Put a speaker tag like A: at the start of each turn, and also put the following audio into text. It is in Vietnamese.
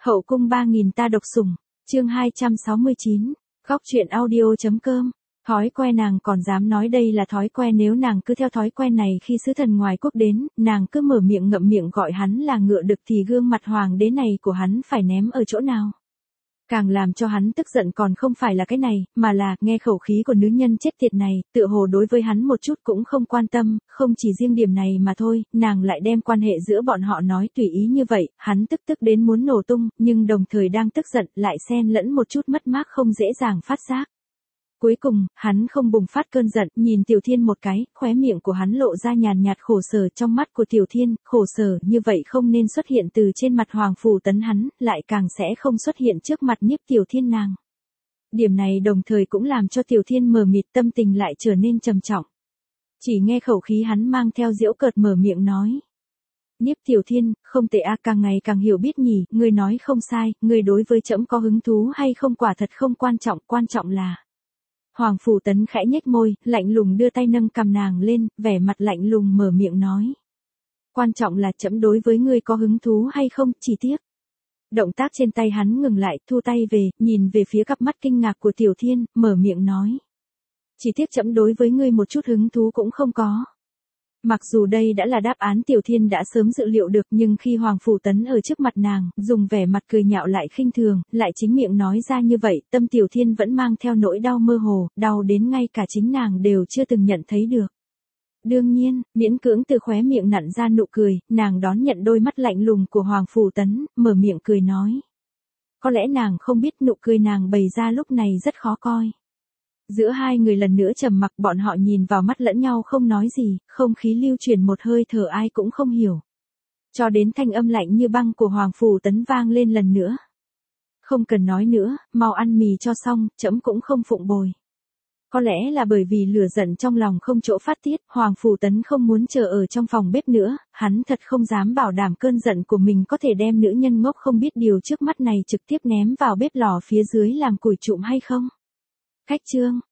A: Hậu cung 3000 ta độc sủng, chương 269, khóc chuyện audio.com. Thói quen nàng còn dám nói đây là thói quen, nếu nàng cứ theo thói quen này khi sứ thần ngoài quốc đến, nàng cứ mở miệng ngậm miệng gọi hắn là ngựa đực thì gương mặt hoàng đế này của hắn phải ném ở chỗ nào. Càng làm cho hắn tức giận còn không phải là cái này, mà là, nghe khẩu khí của nữ nhân chết tiệt này, tựa hồ đối với hắn một chút cũng không quan tâm, không chỉ riêng điểm này mà thôi, nàng lại đem quan hệ giữa bọn họ nói tùy ý như vậy, hắn tức đến muốn nổ tung, nhưng đồng thời đang tức giận, lại xen lẫn một chút mất mát không dễ dàng phát giác. Cuối cùng, hắn không bùng phát cơn giận, nhìn Tiểu Thiên một cái, khóe miệng của hắn lộ ra nhàn nhạt khổ sở. Trong mắt của Tiểu Thiên, khổ sở như vậy không nên xuất hiện từ trên mặt Hoàng Phủ Tấn hắn, lại càng sẽ không xuất hiện trước mặt Nhiếp Tiểu Thiên nàng. Điểm này đồng thời cũng làm cho Tiểu Thiên mờ mịt, tâm tình lại trở nên trầm trọng. Chỉ nghe khẩu khí hắn mang theo giễu cợt mở miệng nói. Nhiếp Tiểu Thiên, không tệ a, càng ngày càng hiểu biết nhỉ, ngươi nói không sai, ngươi đối với trẫm có hứng thú hay không quả thật không quan trọng là... Hoàng Phủ Tấn khẽ nhếch môi, lạnh lùng đưa tay nâng cằm nàng lên, vẻ mặt lạnh lùng mở miệng nói. Quan trọng là trẫm đối với ngươi có hứng thú hay không, chỉ tiếc. Động tác trên tay hắn ngừng lại, thu tay về, nhìn về phía cặp mắt kinh ngạc của Tiểu Thiên, mở miệng nói. Chỉ tiếc trẫm đối với ngươi một chút hứng thú cũng không có. Mặc dù đây đã là đáp án Tiểu Thiên đã sớm dự liệu được, nhưng khi Hoàng Phủ Tấn ở trước mặt nàng, dùng vẻ mặt cười nhạo lại khinh thường, lại chính miệng nói ra như vậy, tâm Tiểu Thiên vẫn mang theo nỗi đau mơ hồ, đau đến ngay cả chính nàng đều chưa từng nhận thấy được. Đương nhiên, miễn cưỡng từ khóe miệng nặn ra nụ cười, nàng đón nhận đôi mắt lạnh lùng của Hoàng Phủ Tấn, mở miệng cười nói. Có lẽ nàng không biết nụ cười nàng bày ra lúc này rất khó coi. Giữa hai người lần nữa trầm mặc, bọn họ nhìn vào mắt lẫn nhau không nói gì, không khí lưu chuyển một hơi thở ai cũng không hiểu. Cho đến thanh âm lạnh như băng của Hoàng Phủ Tấn vang lên lần nữa. Không cần nói nữa, mau ăn mì cho xong, trẫm cũng không phụng bồi. Có lẽ là bởi vì lửa giận trong lòng không chỗ phát tiết, Hoàng Phủ Tấn không muốn chờ ở trong phòng bếp nữa, hắn thật không dám bảo đảm cơn giận của mình có thể đem nữ nhân ngốc không biết điều trước mắt này trực tiếp ném vào bếp lò phía dưới làm củi trụm hay không. Khách chương.